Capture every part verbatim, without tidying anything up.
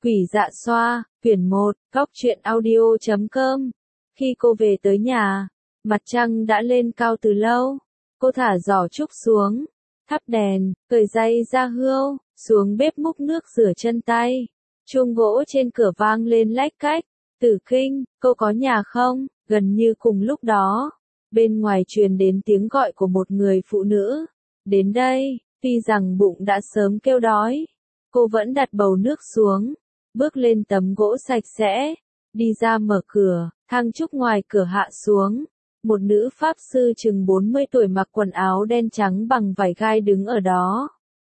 Quỷ Dạ Xoa, quyển một, góc truyện audio chấm com. Khi cô về tới nhà, mặt trăng đã lên cao từ lâu. Cô thả giỏ trúc xuống, thắp đèn, cởi giày da hươu, xuống bếp múc nước rửa chân tay. Chuông gỗ trên cửa vang lên lách cách. Tử Kinh, cô có nhà không? Gần như cùng lúc đó, bên ngoài truyền đến tiếng gọi của một người phụ nữ. Đến đây, tuy rằng bụng đã sớm kêu đói, cô vẫn đặt bầu nước xuống, bước lên tấm gỗ sạch sẽ, đi ra mở cửa, thang trúc ngoài cửa hạ xuống. Một nữ pháp sư chừng bốn mươi tuổi mặc quần áo đen trắng bằng vải gai đứng ở đó.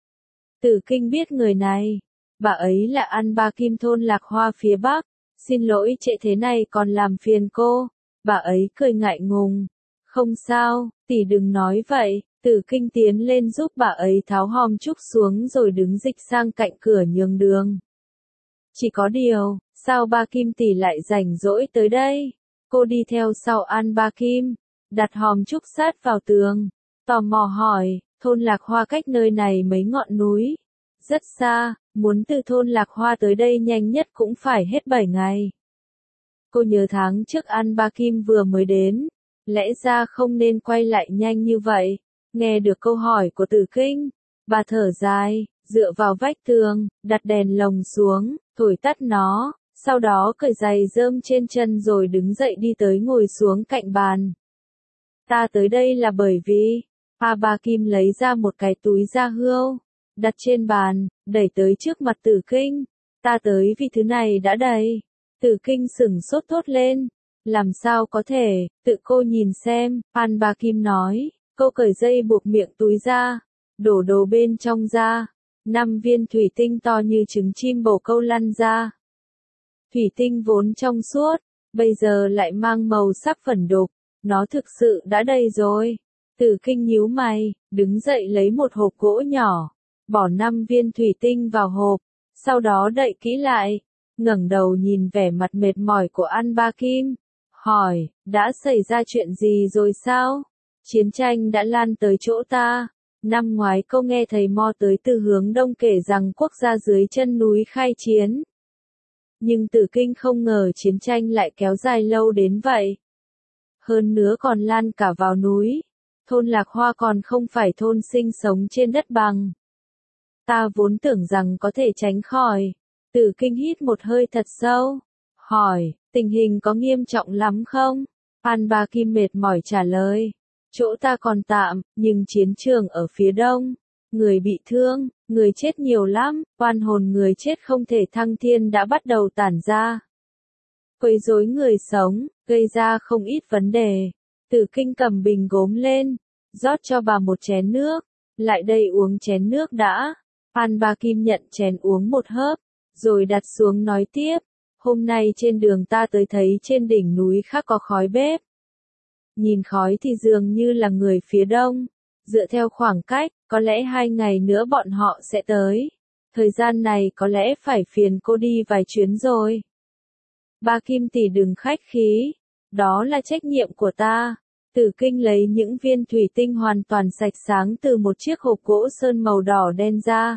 Tử Kinh biết người này, bà ấy là An Ba Kim thôn Lạc Hoa phía Bắc. Xin lỗi trễ thế này còn làm phiền cô. Bà ấy cười ngại ngùng. Không sao, tỷ đừng nói vậy. Tử Kinh tiến lên giúp bà ấy tháo hòm trúc xuống rồi đứng dịch sang cạnh cửa nhường đường. Chỉ có điều, sao Ba Kim tỷ lại rảnh rỗi tới đây? Cô đi theo sau An Ba Kim, đặt hòm trúc sát vào tường, tò mò hỏi, thôn Lạc Hoa cách nơi này mấy ngọn núi, rất xa, muốn từ thôn Lạc Hoa tới đây nhanh nhất cũng phải hết bảy ngày. Cô nhớ tháng trước An Ba Kim vừa mới đến, lẽ ra không nên quay lại nhanh như vậy. Nghe được câu hỏi của Tử Kinh, bà thở dài, dựa vào vách tường, đặt đèn lồng xuống, thổi tắt nó, sau đó cởi giày rơm trên chân rồi đứng dậy đi tới ngồi xuống cạnh bàn. Ta tới đây là bởi vì, An Ba Kim lấy ra một cái túi da hươu, đặt trên bàn, đẩy tới trước mặt Tử Kinh. Ta tới vì thứ này đã đầy. Tử Kinh sửng sốt thốt lên. Làm sao có thể, tự cô nhìn xem, An Ba Kim nói. Cô cởi dây buộc miệng túi ra, đổ đồ bên trong ra. Năm viên thủy tinh to như trứng chim bồ câu lăn ra. Thủy tinh vốn trong suốt, bây giờ lại mang màu sắc phấn đục. Nó thực sự đã đầy rồi. Tử Kinh nhíu mày, đứng dậy lấy một hộp gỗ nhỏ, bỏ năm viên thủy tinh vào hộp, sau đó đậy kỹ lại, ngẩng đầu nhìn vẻ mặt mệt mỏi của An Ba Kim, hỏi, đã xảy ra chuyện gì rồi sao? Chiến tranh đã lan tới chỗ ta. Năm ngoái cô nghe thầy Mo tới từ hướng đông kể rằng quốc gia dưới chân núi khai chiến. Nhưng Tử Kinh không ngờ chiến tranh lại kéo dài lâu đến vậy. Hơn nữa còn lan cả vào núi. Thôn Lạc Hoa còn không phải thôn sinh sống trên đất bằng. Ta vốn tưởng rằng có thể tránh khỏi. Tử Kinh hít một hơi thật sâu. Hỏi, tình hình có nghiêm trọng lắm không? An Ba Kim mệt mỏi trả lời. Chỗ ta còn tạm, nhưng chiến trường ở phía đông. Người bị thương, người chết nhiều lắm. Oan hồn người chết không thể thăng thiên đã bắt đầu tản ra. Quấy rối người sống, gây ra không ít vấn đề. Tử Kinh cầm bình gốm lên, rót cho bà một chén nước. Lại đây uống chén nước đã. An Ba Kim nhận chén uống một hớp, rồi đặt xuống nói tiếp. Hôm nay trên đường ta tới thấy trên đỉnh núi khác có khói bếp. Nhìn khói thì dường như là người phía đông. Dựa theo khoảng cách, có lẽ hai ngày nữa bọn họ sẽ tới. Thời gian này có lẽ phải phiền cô đi vài chuyến rồi. Ba Kim tỷ đừng khách khí. Đó là trách nhiệm của ta. Tử Kinh lấy những viên thủy tinh hoàn toàn sạch sáng từ một chiếc hộp gỗ sơn màu đỏ đen ra.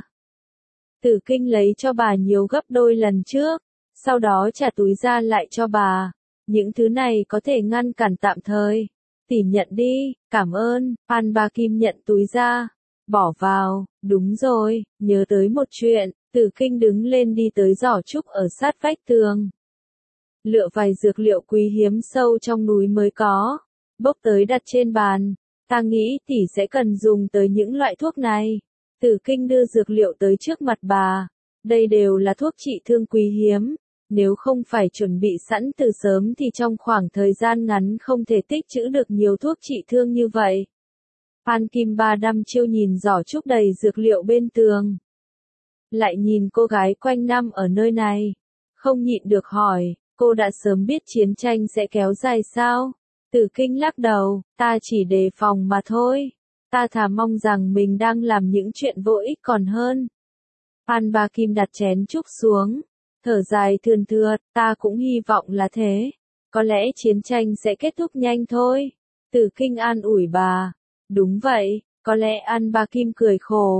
Tử Kinh lấy cho bà nhiều gấp đôi lần trước, sau đó trả túi ra lại cho bà. Những thứ này có thể ngăn cản tạm thời. Tỷ nhận đi, cảm ơn. An Ba Kim nhận túi ra, bỏ vào. Đúng rồi, nhớ tới một chuyện. Tử Kinh đứng lên đi tới giỏ trúc ở sát vách tường. Lựa vài dược liệu quý hiếm sâu trong núi mới có. Bốc tới đặt trên bàn. Ta nghĩ tỷ sẽ cần dùng tới những loại thuốc này. Tử Kinh đưa dược liệu tới trước mặt bà. Đây đều là thuốc trị thương quý hiếm. Nếu không phải chuẩn bị sẵn từ sớm thì trong khoảng thời gian ngắn không thể tích trữ được nhiều thuốc trị thương như vậy. An Kim Ba đăm chiêu nhìn giỏ trúc đầy dược liệu bên tường. Lại nhìn cô gái quanh năm ở nơi này. Không nhịn được hỏi, cô đã sớm biết chiến tranh sẽ kéo dài sao? Tử Kinh lắc đầu, ta chỉ đề phòng mà thôi. Ta thà mong rằng mình đang làm những chuyện vô ích còn hơn. An Ba Kim đặt chén trúc xuống, thở dài thườn thượt, ta cũng hy vọng là thế. Có lẽ chiến tranh sẽ kết thúc nhanh thôi. Tử Kinh an ủi bà. Đúng vậy, có lẽ An Ba Kim cười khổ.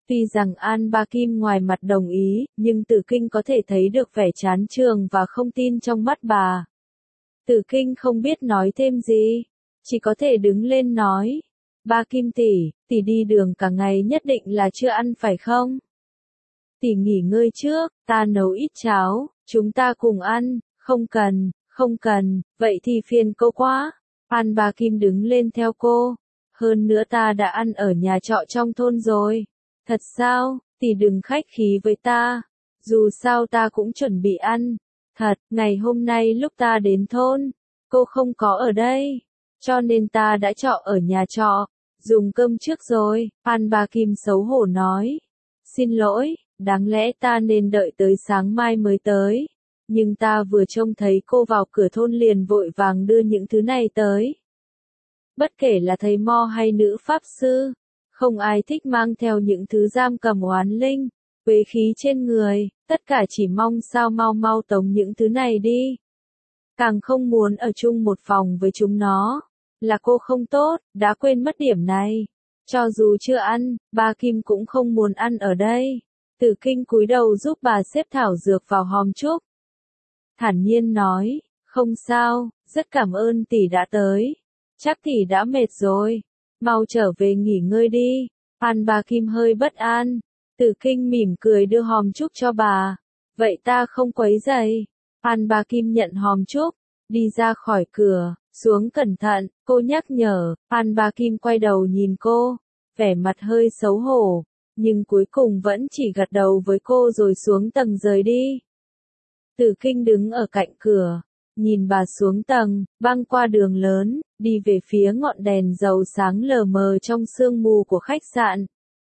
Tuy rằng An Ba Kim ngoài mặt đồng ý, nhưng Tử Kinh có thể thấy được vẻ chán chường và không tin trong mắt bà. Tử Kinh không biết nói thêm gì, chỉ có thể đứng lên nói. Ba Kim tỷ, tỷ đi đường cả ngày nhất định là chưa ăn phải không? Tỷ nghỉ ngơi trước, ta nấu ít cháo, chúng ta cùng ăn. Không cần, không cần, vậy thì phiền cô quá. An Ba Kim đứng lên theo cô. Hơn nữa ta đã ăn ở nhà trọ trong thôn rồi. Thật sao, tỷ đừng khách khí với ta. Dù sao ta cũng chuẩn bị ăn. Thật, ngày hôm nay lúc ta đến thôn, cô không có ở đây. Cho nên ta đã trọ ở nhà trọ. Dùng cơm trước rồi, An Ba Kim xấu hổ nói. Xin lỗi, đáng lẽ ta nên đợi tới sáng mai mới tới. Nhưng ta vừa trông thấy cô vào cửa thôn liền vội vàng đưa những thứ này tới. Bất kể là thầy mo hay nữ pháp sư, không ai thích mang theo những thứ giam cầm oán linh, quế khí trên người, tất cả chỉ mong sao mau mau tống những thứ này đi. Càng không muốn ở chung một phòng với chúng nó. Là cô không tốt, đã quên mất điểm này. Cho dù chưa ăn, Ba Kim cũng không muốn ăn ở đây. Tử Kinh cúi đầu giúp bà xếp thảo dược vào hòm trúc. Thản nhiên nói, không sao, rất cảm ơn tỷ đã tới. Chắc tỷ đã mệt rồi. Mau trở về nghỉ ngơi đi. An Ba Kim hơi bất an. Tử Kinh mỉm cười đưa hòm trúc cho bà. Vậy ta không quấy rầy. An Ba Kim nhận hòm trúc, đi ra khỏi cửa, xuống cẩn thận, cô nhắc nhở. An Ba Kim quay đầu nhìn cô, vẻ mặt hơi xấu hổ, nhưng cuối cùng vẫn chỉ gật đầu với cô rồi xuống tầng rời đi. Tử Kinh đứng ở cạnh cửa, nhìn bà xuống tầng, băng qua đường lớn, đi về phía ngọn đèn dầu sáng lờ mờ trong sương mù của khách sạn.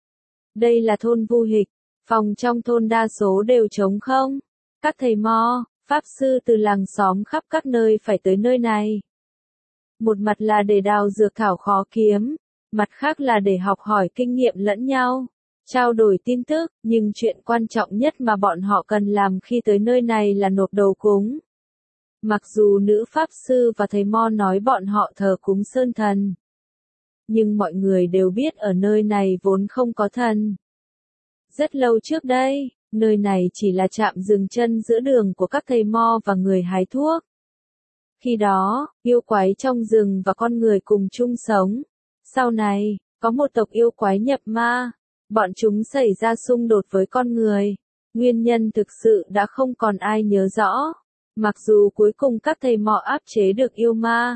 Đây là thôn Vu Hịch, phòng trong thôn đa số đều trống không. Các thầy mo, pháp sư từ làng xóm khắp các nơi phải tới nơi này. Một mặt là để đào dược thảo khó kiếm, mặt khác là để học hỏi kinh nghiệm lẫn nhau, trao đổi tin tức, nhưng chuyện quan trọng nhất mà bọn họ cần làm khi tới nơi này là nộp đầu cúng. Mặc dù nữ pháp sư và thầy mo nói bọn họ thờ cúng sơn thần, nhưng mọi người đều biết ở nơi này vốn không có thần. Rất lâu trước đây, nơi này chỉ là trạm dừng chân giữa đường của các thầy mo và người hái thuốc. Khi đó, yêu quái trong rừng và con người cùng chung sống. Sau này, có một tộc yêu quái nhập ma, bọn chúng xảy ra xung đột với con người. Nguyên nhân thực sự đã không còn ai nhớ rõ. Mặc dù cuối cùng các thầy mo áp chế được yêu ma,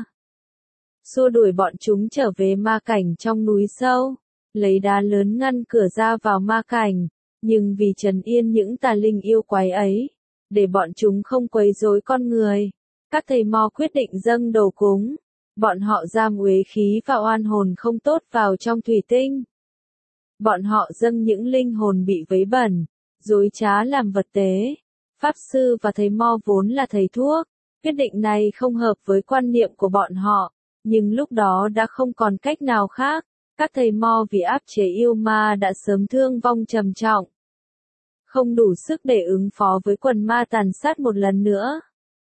xua đuổi bọn chúng trở về ma cảnh trong núi sâu, lấy đá lớn ngăn cửa ra vào ma cảnh, nhưng vì trấn yên những tà linh yêu quái ấy, để bọn chúng không quấy rối con người, các thầy mo quyết định dâng đầu cúng. Bọn họ giam uế khí và oan hồn không tốt vào trong thủy tinh. Bọn họ dâng những linh hồn bị vấy bẩn, dối trá làm vật tế. Pháp sư và thầy mo vốn là thầy thuốc, quyết định này không hợp với quan niệm của bọn họ, nhưng lúc đó đã không còn cách nào khác. Các thầy mo vì áp chế yêu ma đã sớm thương vong trầm trọng, không đủ sức để ứng phó với quần ma tàn sát một lần nữa.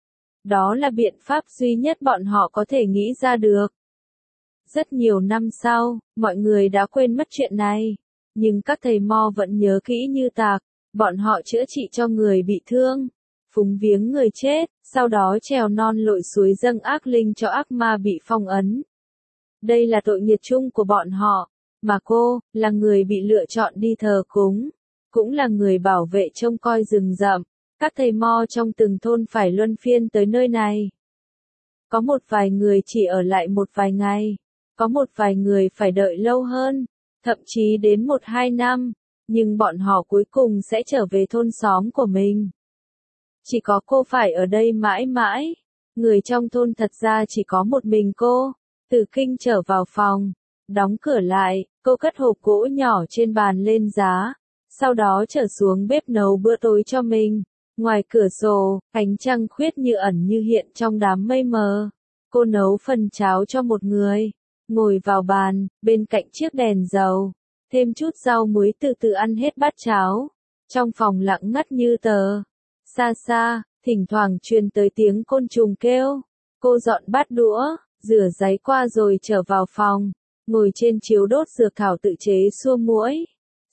Đó là biện pháp duy nhất bọn họ có thể nghĩ ra được. Rất nhiều năm sau, mọi người đã quên mất chuyện này, nhưng các thầy mo vẫn nhớ kỹ như tạc. Bọn họ chữa trị cho người bị thương, phúng viếng người chết, sau đó trèo non lội suối dâng ác linh cho ác ma bị phong ấn. Đây là tội nghiệp chung của bọn họ, mà cô, là người bị lựa chọn đi thờ cúng, cũng là người bảo vệ trông coi rừng rậm. Các thầy mo trong từng thôn phải luân phiên tới nơi này. Có một vài người chỉ ở lại một vài ngày, có một vài người phải đợi lâu hơn, thậm chí đến một hai năm. Nhưng bọn họ cuối cùng sẽ trở về thôn xóm của mình. Chỉ có cô phải ở đây mãi mãi. Người trong thôn thật ra chỉ có một mình cô. Tử Kinh trở vào phòng, đóng cửa lại, cô cất hộp gỗ nhỏ trên bàn lên giá. Sau đó trở xuống bếp nấu bữa tối cho mình. Ngoài cửa sổ, ánh trăng khuyết như ẩn như hiện trong đám mây mờ. Cô nấu phần cháo cho một người. Ngồi vào bàn, bên cạnh chiếc đèn dầu. Thêm chút rau muối từ từ ăn hết bát cháo. Trong phòng lặng ngắt như tờ. Xa xa, thỉnh thoảng truyền tới tiếng côn trùng kêu. Cô dọn bát đũa, rửa ráy qua rồi trở vào phòng. Ngồi trên chiếu đốt dược thảo tự chế xua muỗi.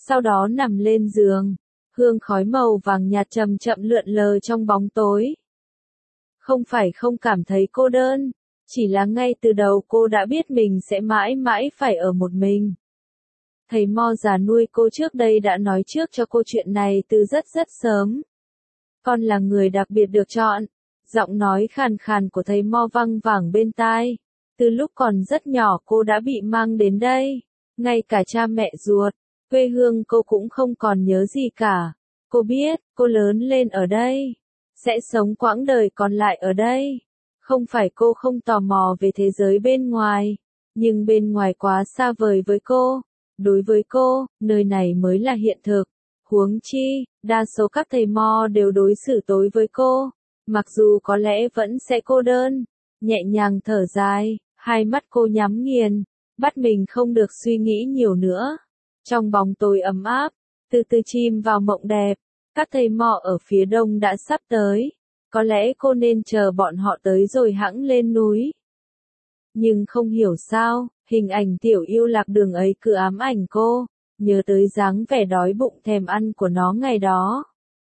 sau đó nằm lên giường. Hương khói màu vàng nhạt chậm chậm lượn lờ trong bóng tối. Không phải không cảm thấy cô đơn, chỉ là ngay từ đầu cô đã biết mình sẽ mãi mãi phải ở một mình. Thầy Mo già nuôi cô trước đây đã nói trước cho cô chuyện này từ rất rất sớm. Con là người đặc biệt được chọn. Giọng nói khàn khàn của thầy Mo văng vẳng bên tai. Từ lúc còn rất nhỏ cô đã bị mang đến đây. Ngay cả cha mẹ ruột, quê hương cô cũng không còn nhớ gì cả. Cô biết, cô lớn lên ở đây. Sẽ sống quãng đời còn lại ở đây. Không phải cô không tò mò về thế giới bên ngoài. Nhưng bên ngoài quá xa vời với cô. Đối với cô, nơi này mới là hiện thực. Huống chi, đa số các thầy Mo đều đối xử tối với cô. Mặc dù có lẽ vẫn sẽ cô đơn. Nhẹ nhàng thở dài, hai mắt cô nhắm nghiền. Bắt mình không được suy nghĩ nhiều nữa. Trong bóng tối ấm áp, từ từ chìm vào mộng đẹp. Các thầy Mo ở phía đông đã sắp tới. Có lẽ cô nên chờ bọn họ tới rồi hẵng lên núi. Nhưng không hiểu sao, hình ảnh tiểu yêu lạc đường ấy cứ ám ảnh cô, nhớ tới dáng vẻ đói bụng thèm ăn của nó ngày đó.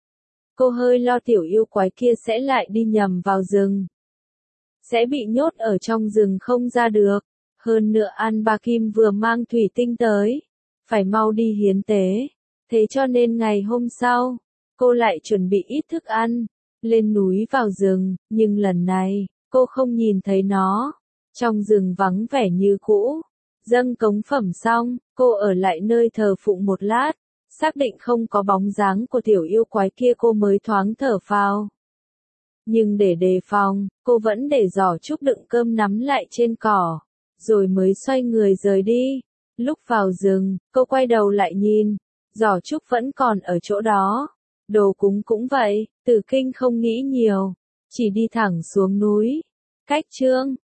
Cô hơi lo tiểu yêu quái kia sẽ lại đi nhầm vào rừng. Sẽ bị nhốt ở trong rừng không ra được. Hơn nữa An Ba Kim vừa mang thủy tinh tới. Phải mau đi hiến tế. Thế cho nên ngày hôm sau, cô lại chuẩn bị ít thức ăn. Lên núi vào rừng, nhưng lần này, cô không nhìn thấy nó. Trong rừng vắng vẻ như cũ. Dâng cống phẩm xong, cô ở lại nơi thờ phụng một lát. Xác định không có bóng dáng của tiểu yêu quái kia cô mới thoáng thở phào. Nhưng để đề phòng, cô vẫn để giỏ trúc đựng cơm nắm lại trên cỏ. Rồi mới xoay người rời đi. Lúc vào rừng, cô quay đầu lại nhìn. Giỏ trúc vẫn còn ở chỗ đó. Đồ cúng cũng vậy, Tử Kinh không nghĩ nhiều. Chỉ đi thẳng xuống núi. Cách chương